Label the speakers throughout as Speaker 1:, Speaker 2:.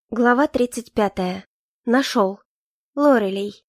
Speaker 1: Глава 35. Нашел. Лорелей.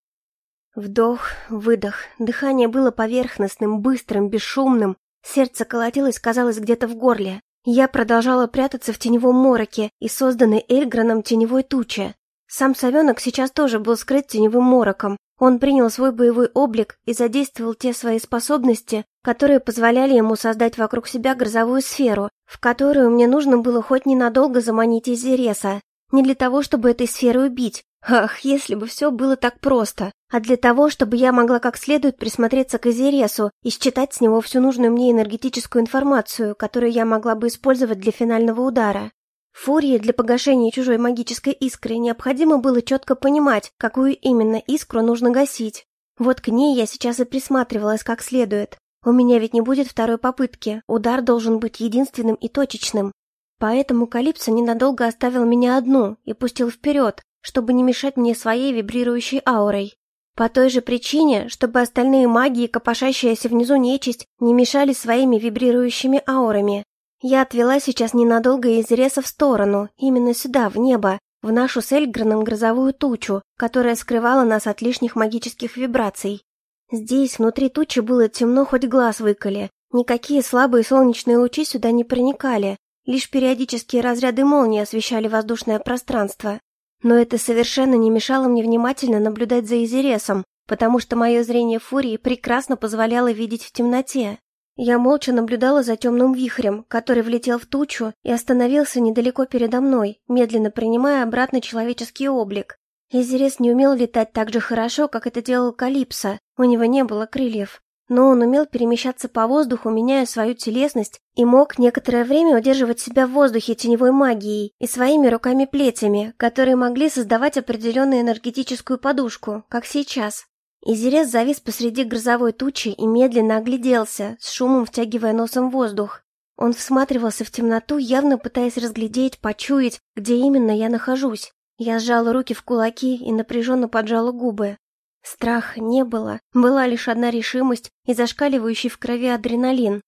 Speaker 1: Вдох, выдох. Дыхание было поверхностным, быстрым, бесшумным. Сердце колотилось, казалось, где-то в горле. Я продолжала прятаться в теневом мороке и созданной Эльграном теневой туче. Сам совенок сейчас тоже был скрыт теневым мороком. Он принял свой боевой облик и задействовал те свои способности, которые позволяли ему создать вокруг себя грозовую сферу, в которую мне нужно было хоть ненадолго заманить Изереса. Не для того, чтобы этой сферой убить. Ах, если бы все было так просто. А для того, чтобы я могла как следует присмотреться к Изересу и считать с него всю нужную мне энергетическую информацию, которую я могла бы использовать для финального удара. Фурии для погашения чужой магической искры необходимо было четко понимать, какую именно искру нужно гасить. Вот к ней я сейчас и присматривалась как следует. У меня ведь не будет второй попытки, удар должен быть единственным и точечным. Поэтому Калипсо ненадолго оставил меня одну и пустил вперед, чтобы не мешать мне своей вибрирующей аурой. По той же причине, чтобы остальные маги и копошащаяся внизу нечисть не мешали своими вибрирующими аурами. Я отвела сейчас ненадолго Изереса в сторону, именно сюда, в небо, в нашу с Эльграном грозовую тучу, которая скрывала нас от лишних магических вибраций. Здесь, внутри тучи, было темно, хоть глаз выколи. Никакие слабые солнечные лучи сюда не проникали. Лишь периодические разряды молнии освещали воздушное пространство. Но это совершенно не мешало мне внимательно наблюдать за Изересом, потому что мое зрение Фурии прекрасно позволяло видеть в темноте. Я молча наблюдала за темным вихрем, который влетел в тучу и остановился недалеко передо мной, медленно принимая обратно человеческий облик. Изерес не умел летать так же хорошо, как это делал Калипсо, у него не было крыльев. Но он умел перемещаться по воздуху, меняя свою телесность, и мог некоторое время удерживать себя в воздухе теневой магией и своими руками-плетями, которые могли создавать определенную энергетическую подушку, как сейчас. Изерес завис посреди грозовой тучи и медленно огляделся, с шумом втягивая носом воздух. Он всматривался в темноту, явно пытаясь разглядеть, почуять, где именно я нахожусь. Я сжала руки в кулаки и напряженно поджала губы. Страха не было, была лишь одна решимость и зашкаливающий в крови адреналин.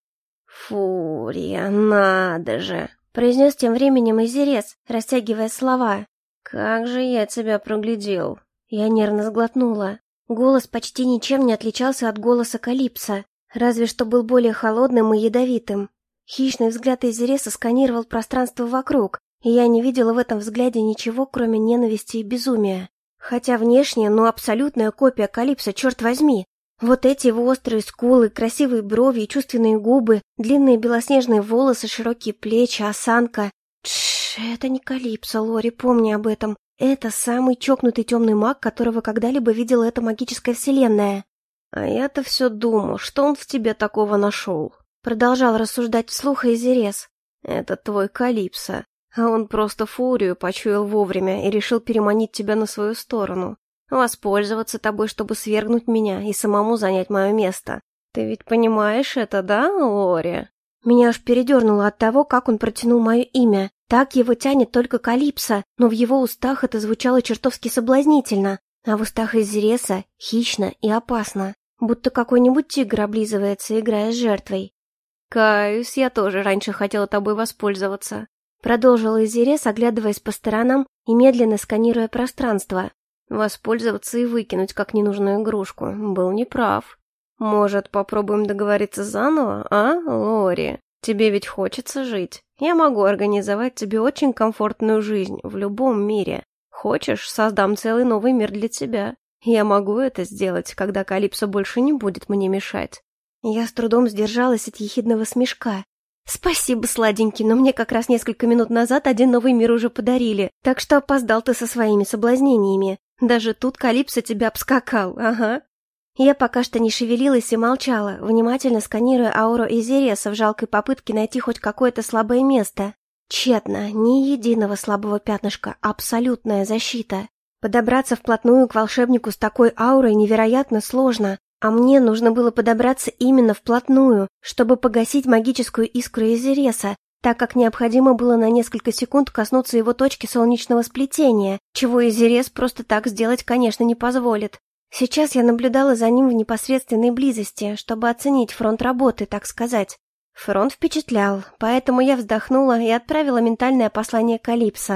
Speaker 1: «Фурия, надо же!» — произнес тем временем Изерес, растягивая слова. «Как же я тебя проглядел!» Я нервно сглотнула. Голос почти ничем не отличался от голоса Калипсо, разве что был более холодным и ядовитым. Хищный взгляд Изереса сканировал пространство вокруг, и я не видела в этом взгляде ничего, кроме ненависти и безумия. Хотя внешне, абсолютная копия Калипсо, черт возьми. Вот эти его острые скулы, красивые брови и чувственные губы, длинные белоснежные волосы, широкие плечи, осанка. Тш, это не Калипсо, Лори, помни об этом. Это самый чокнутый темный маг, которого когда-либо видела эта магическая вселенная. А я-то все думал, что он в тебе такого нашел. Продолжал рассуждать вслух Изерес. Это твой Калипсо. А он просто Фурию почуял вовремя и решил переманить тебя на свою сторону. Воспользоваться тобой, чтобы свергнуть меня и самому занять мое место. Ты ведь понимаешь это, да, Лори? Меня аж передернуло от того, как он протянул мое имя. Так его тянет только Калипсо, но в его устах это звучало чертовски соблазнительно, а в устах Изереса хищно и опасно, будто какой-нибудь тигр облизывается, играя с жертвой. «Каюсь, я тоже раньше хотела тобой воспользоваться», — продолжил Изерес, оглядываясь по сторонам и медленно сканируя пространство. «Воспользоваться и выкинуть как ненужную игрушку. Был неправ. Может, попробуем договориться заново, а, Лори? Тебе ведь хочется жить. Я могу организовать тебе очень комфортную жизнь в любом мире. Хочешь, создам целый новый мир для тебя. Я могу это сделать, когда Калипсо больше не будет мне мешать». Я с трудом сдержалась от ехидного смешка. «Спасибо, сладенький, но мне как раз несколько минут назад один новый мир уже подарили, так что опоздал ты со своими соблазнениями. Даже тут Калипсо тебя обскакал, ага». Я пока что не шевелилась и молчала, внимательно сканируя ауру Изереса в жалкой попытке найти хоть какое-то слабое место. Тщетно, ни единого слабого пятнышка, абсолютная защита. Подобраться вплотную к волшебнику с такой аурой невероятно сложно, а мне нужно было подобраться именно вплотную, чтобы погасить магическую искру Изереса, так как необходимо было на несколько секунд коснуться его точки солнечного сплетения, чего Изерес просто так сделать, конечно, не позволит. Сейчас я наблюдала за ним в непосредственной близости, чтобы оценить фронт работы, так сказать. Фронт впечатлял, поэтому я вздохнула и отправила ментальное послание Калипсо.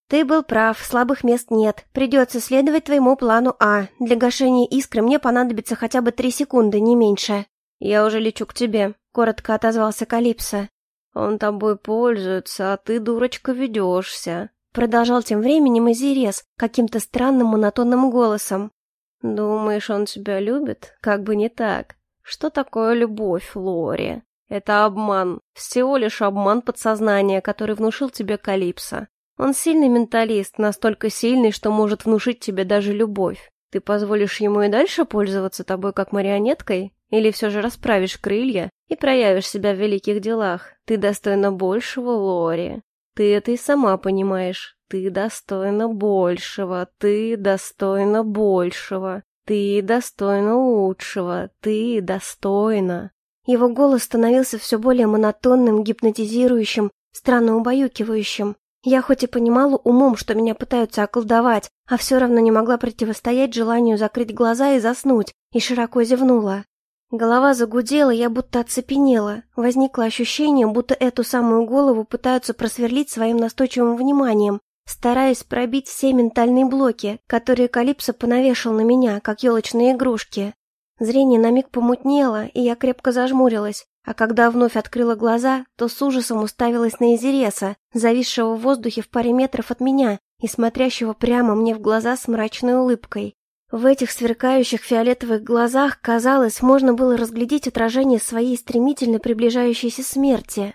Speaker 1: Ты был прав, слабых мест нет. Придется следовать твоему плану А. Для гашения искры мне понадобится хотя бы 3 секунды, не меньше. Я уже лечу к тебе, коротко отозвался Калипсо. Он тобой пользуется, а ты, дурочка, ведешься. Продолжал тем временем Изирес каким-то странным монотонным голосом. Думаешь, он тебя любит? Как бы не так. Что такое любовь, Лори? Это обман. Всего лишь обман подсознания, который внушил тебе Калипсо. Он сильный менталист, настолько сильный, что может внушить тебе даже любовь. Ты позволишь ему и дальше пользоваться тобой как марионеткой? Или все же расправишь крылья и проявишь себя в великих делах? Ты достойна большего, Лори. Ты это и сама понимаешь. Ты достойна большего. Ты достойна большего. Ты достойна лучшего. Ты достойна. Его голос становился все более монотонным, гипнотизирующим, странно убаюкивающим. Я хоть и понимала умом, что меня пытаются околдовать, а все равно не могла противостоять желанию закрыть глаза и заснуть, и широко зевнула. Голова загудела, я будто оцепенела. Возникло ощущение, будто эту самую голову пытаются просверлить своим настойчивым вниманием, стараясь пробить все ментальные блоки, которые Калипсо понавешал на меня, как елочные игрушки. Зрение на миг помутнело, и я крепко зажмурилась, а когда вновь открыла глаза, то с ужасом уставилась на Изиреса, зависшего в воздухе в паре метров от меня и смотрящего прямо мне в глаза с мрачной улыбкой. В этих сверкающих фиолетовых глазах, казалось, можно было разглядеть отражение своей стремительно приближающейся смерти.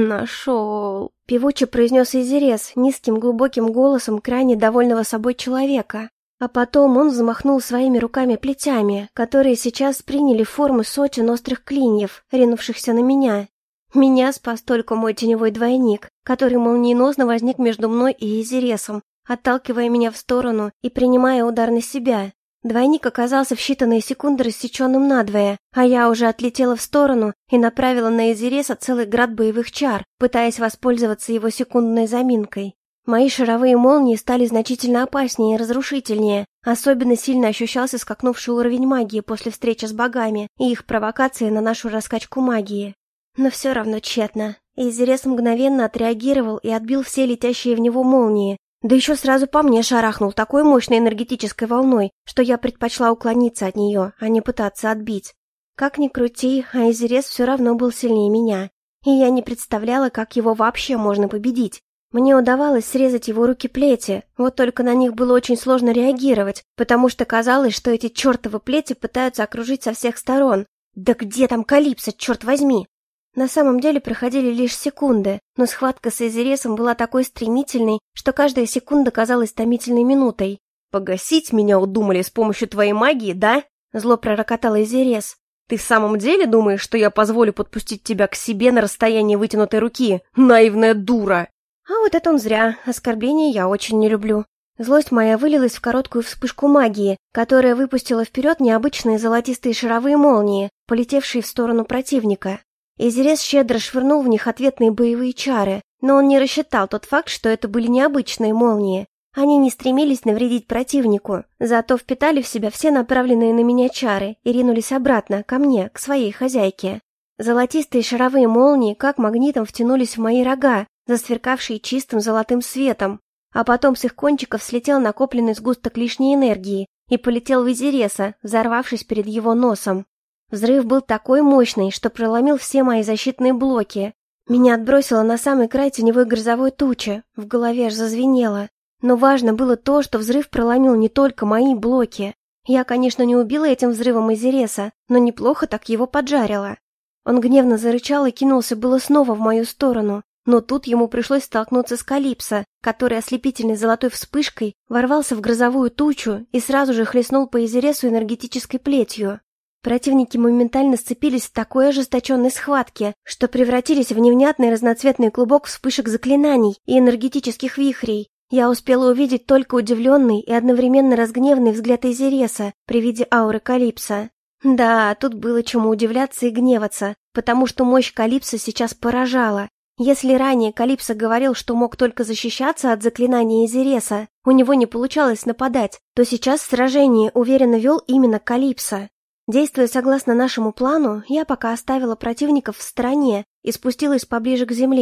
Speaker 1: «Нашел!» — певуче произнес Изирес низким глубоким голосом крайне довольного собой человека. А потом он взмахнул своими руками-плетями, которые сейчас приняли форму сотен острых клиньев, ринувшихся на меня. Меня спас только мой теневой двойник, который молниеносно возник между мной и Изиресом, отталкивая меня в сторону и принимая удар на себя. Двойник оказался в считанные секунды рассеченным надвое, а я уже отлетела в сторону и направила на Изиреса целый град боевых чар, пытаясь воспользоваться его секундной заминкой. Мои шаровые молнии стали значительно опаснее и разрушительнее. Особенно сильно ощущался скакнувший уровень магии после встречи с богами и их провокации на нашу раскачку магии. Но все равно тщетно. Изирес мгновенно отреагировал и отбил все летящие в него молнии. Да еще сразу по мне шарахнул такой мощной энергетической волной, что я предпочла уклониться от нее, а не пытаться отбить. Как ни крути, а Изирес все равно был сильнее меня. И я не представляла, как его вообще можно победить. Мне удавалось срезать его руки-плети, вот только на них было очень сложно реагировать, потому что казалось, что эти чертовы плети пытаются окружить со всех сторон. Да где там Калипсо, черт возьми? На самом деле проходили лишь секунды, но схватка с Изиресом была такой стремительной, что каждая секунда казалась томительной минутой. «Погасить меня удумали с помощью твоей магии, да?» Зло пророкотал Изирес. «Ты в самом деле думаешь, что я позволю подпустить тебя к себе на расстоянии вытянутой руки? Наивная дура!» А вот это он зря, оскорбления я очень не люблю. Злость моя вылилась в короткую вспышку магии, которая выпустила вперед необычные золотистые шаровые молнии, полетевшие в сторону противника. Изирес щедро швырнул в них ответные боевые чары, но он не рассчитал тот факт, что это были необычные молнии. Они не стремились навредить противнику, зато впитали в себя все направленные на меня чары и ринулись обратно, ко мне, к своей хозяйке. Золотистые шаровые молнии как магнитом втянулись в мои рога, засверкавшие чистым золотым светом, а потом с их кончиков слетел накопленный сгусток лишней энергии и полетел в Изиреса, взорвавшись перед его носом. Взрыв был такой мощный, что проломил все мои защитные блоки. Меня отбросило на самый край теневой грозовой тучи, в голове аж зазвенело. Но важно было то, что взрыв проломил не только мои блоки. Я, конечно, не убила этим взрывом Изиреса, но неплохо так его поджарила. Он гневно зарычал и кинулся было снова в мою сторону. Но тут ему пришлось столкнуться с Калипсо, который ослепительной золотой вспышкой ворвался в грозовую тучу и сразу же хлестнул по Изиресу энергетической плетью. Противники моментально сцепились в такой ожесточенной схватке, что превратились в невнятный разноцветный клубок вспышек заклинаний и энергетических вихрей. Я успела увидеть только удивленный и одновременно разгневанный взгляд Изиреса при виде ауры Калипсо. Да, тут было чему удивляться и гневаться, потому что мощь Калипсо сейчас поражала. Если ранее Калипсо говорил, что мог только защищаться от заклинания Изиреса, у него не получалось нападать, то сейчас в сражении уверенно вел именно Калипсо. Действуя согласно нашему плану, я пока оставила противников в стороне и спустилась поближе к земле.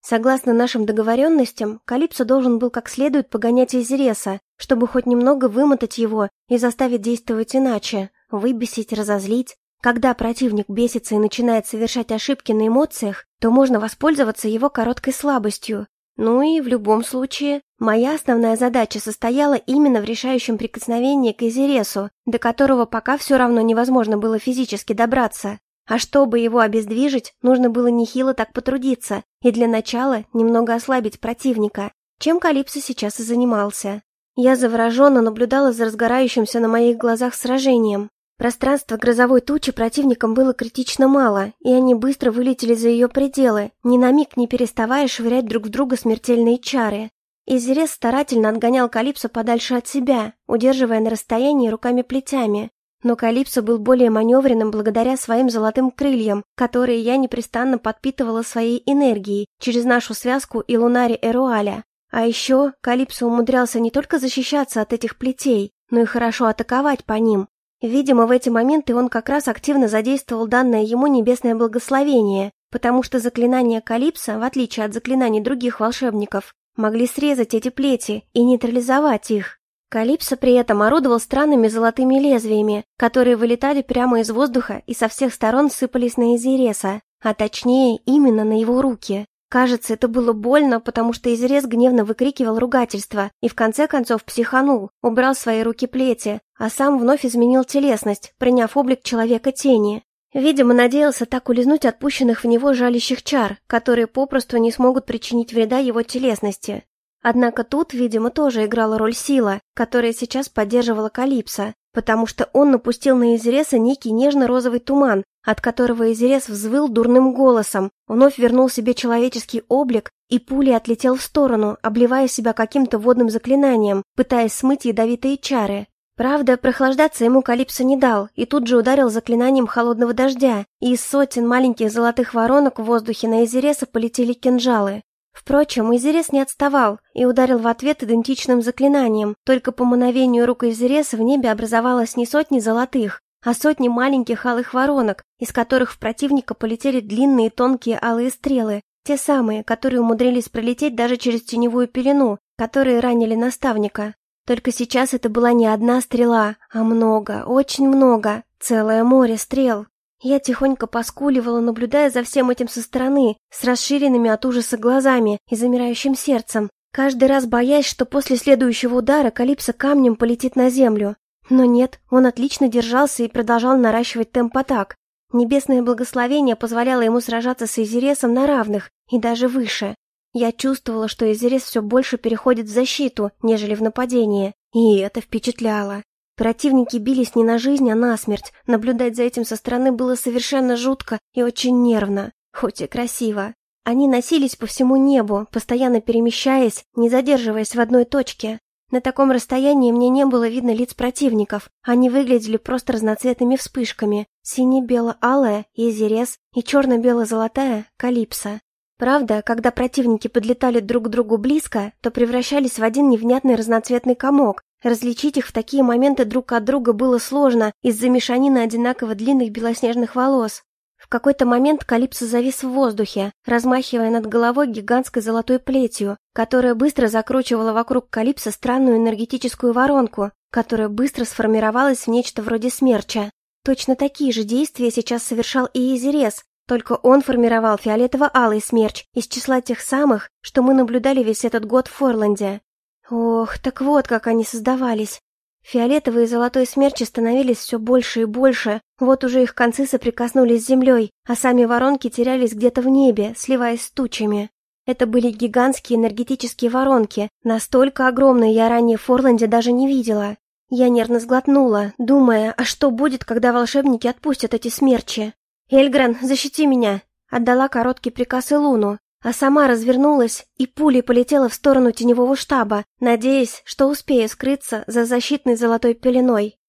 Speaker 1: Согласно нашим договоренностям, Калипсо должен был как следует погонять Изереса, чтобы хоть немного вымотать его и заставить действовать иначе, выбесить, разозлить. Когда противник бесится и начинает совершать ошибки на эмоциях, то можно воспользоваться его короткой слабостью. Ну и в любом случае, моя основная задача состояла именно в решающем прикосновении к Изересу, до которого пока все равно невозможно было физически добраться. А чтобы его обездвижить, нужно было нехило так потрудиться и для начала немного ослабить противника, чем Калипсо сейчас и занимался. Я завороженно наблюдала за разгорающимся на моих глазах сражением. Пространство грозовой тучи противникам было критично мало, и они быстро вылетели за ее пределы, ни на миг не переставая швырять друг в друга смертельные чары. Изерес старательно отгонял Калипсо подальше от себя, удерживая на расстоянии руками-плетями. Но Калипсо был более маневренным благодаря своим золотым крыльям, которые я непрестанно подпитывала своей энергией через нашу связку и Лунари Эруаля. А еще Калипсо умудрялся не только защищаться от этих плетей, но и хорошо атаковать по ним. Видимо, в эти моменты он как раз активно задействовал данное ему небесное благословение, потому что заклинания Калипсо, в отличие от заклинаний других волшебников, могли срезать эти плети и нейтрализовать их. Калипсо при этом орудовал странными золотыми лезвиями, которые вылетали прямо из воздуха и со всех сторон сыпались на Изереса, а точнее именно на его руки. Кажется, это было больно, потому что Изерес гневно выкрикивал ругательства и в конце концов психанул, убрал свои руки-плети, а сам вновь изменил телесность, приняв облик человека-тени. Видимо, надеялся так улизнуть от пущенных в него жалящих чар, которые попросту не смогут причинить вреда его телесности. Однако тут, видимо, тоже играла роль сила, которая сейчас поддерживала Калипсо, потому что он напустил на Изереса некий нежно-розовый туман, от которого Изерес взвыл дурным голосом, вновь вернул себе человеческий облик и пулей отлетел в сторону, обливая себя каким-то водным заклинанием, пытаясь смыть ядовитые чары. Правда, прохлаждаться ему Калипсо не дал и тут же ударил заклинанием холодного дождя, и из сотен маленьких золотых воронок в воздухе на Изереса полетели кинжалы. Впрочем, Изерес не отставал и ударил в ответ идентичным заклинанием, только по мановению рук Изереса в небе образовалось не сотни золотых, а сотни маленьких алых воронок, из которых в противника полетели длинные тонкие алые стрелы, те самые, которые умудрились пролететь даже через теневую пелену, которые ранили наставника. Только сейчас это была не одна стрела, а много, очень много, целое море стрел. Я тихонько поскуливала, наблюдая за всем этим со стороны, с расширенными от ужаса глазами и замирающим сердцем, каждый раз боясь, что после следующего удара Калипсо камнем полетит на землю. Но нет, он отлично держался и продолжал наращивать темп атак. Небесное благословение позволяло ему сражаться с Изересом на равных и даже выше. Я чувствовала, что Изерес все больше переходит в защиту, нежели в нападение, и это впечатляло. Противники бились не на жизнь, а на смерть. Наблюдать за этим со стороны было совершенно жутко и очень нервно, хоть и красиво. Они носились по всему небу, постоянно перемещаясь, не задерживаясь в одной точке. На таком расстоянии мне не было видно лиц противников. Они выглядели просто разноцветными вспышками. Сине-бело-алая — Изерес и черно-бело-золотая — Калипсо. Правда, когда противники подлетали друг к другу близко, то превращались в один невнятный разноцветный комок. Различить их в такие моменты друг от друга было сложно из-за мешанины одинаково длинных белоснежных волос. В какой-то момент Калипсо завис в воздухе, размахивая над головой гигантской золотой плетью, которая быстро закручивала вокруг Калипсо странную энергетическую воронку, которая быстро сформировалась в нечто вроде смерча. Точно такие же действия сейчас совершал и Изерес, только он формировал фиолетово-алый смерч из числа тех самых, что мы наблюдали весь этот год в Форланде. Ох, так вот как они создавались. Фиолетовые и золотой смерчи становились все больше и больше, вот уже их концы соприкоснулись с землей, а сами воронки терялись где-то в небе, сливаясь с тучами. Это были гигантские энергетические воронки, настолько огромные я ранее в Форланде даже не видела. Я нервно сглотнула, думая, а что будет, когда волшебники отпустят эти смерчи? «Эльгран, защити меня!» Отдала короткий приказ Элуну, а сама развернулась и пулей полетела в сторону теневого штаба, надеясь, что успею скрыться за защитной золотой пеленой.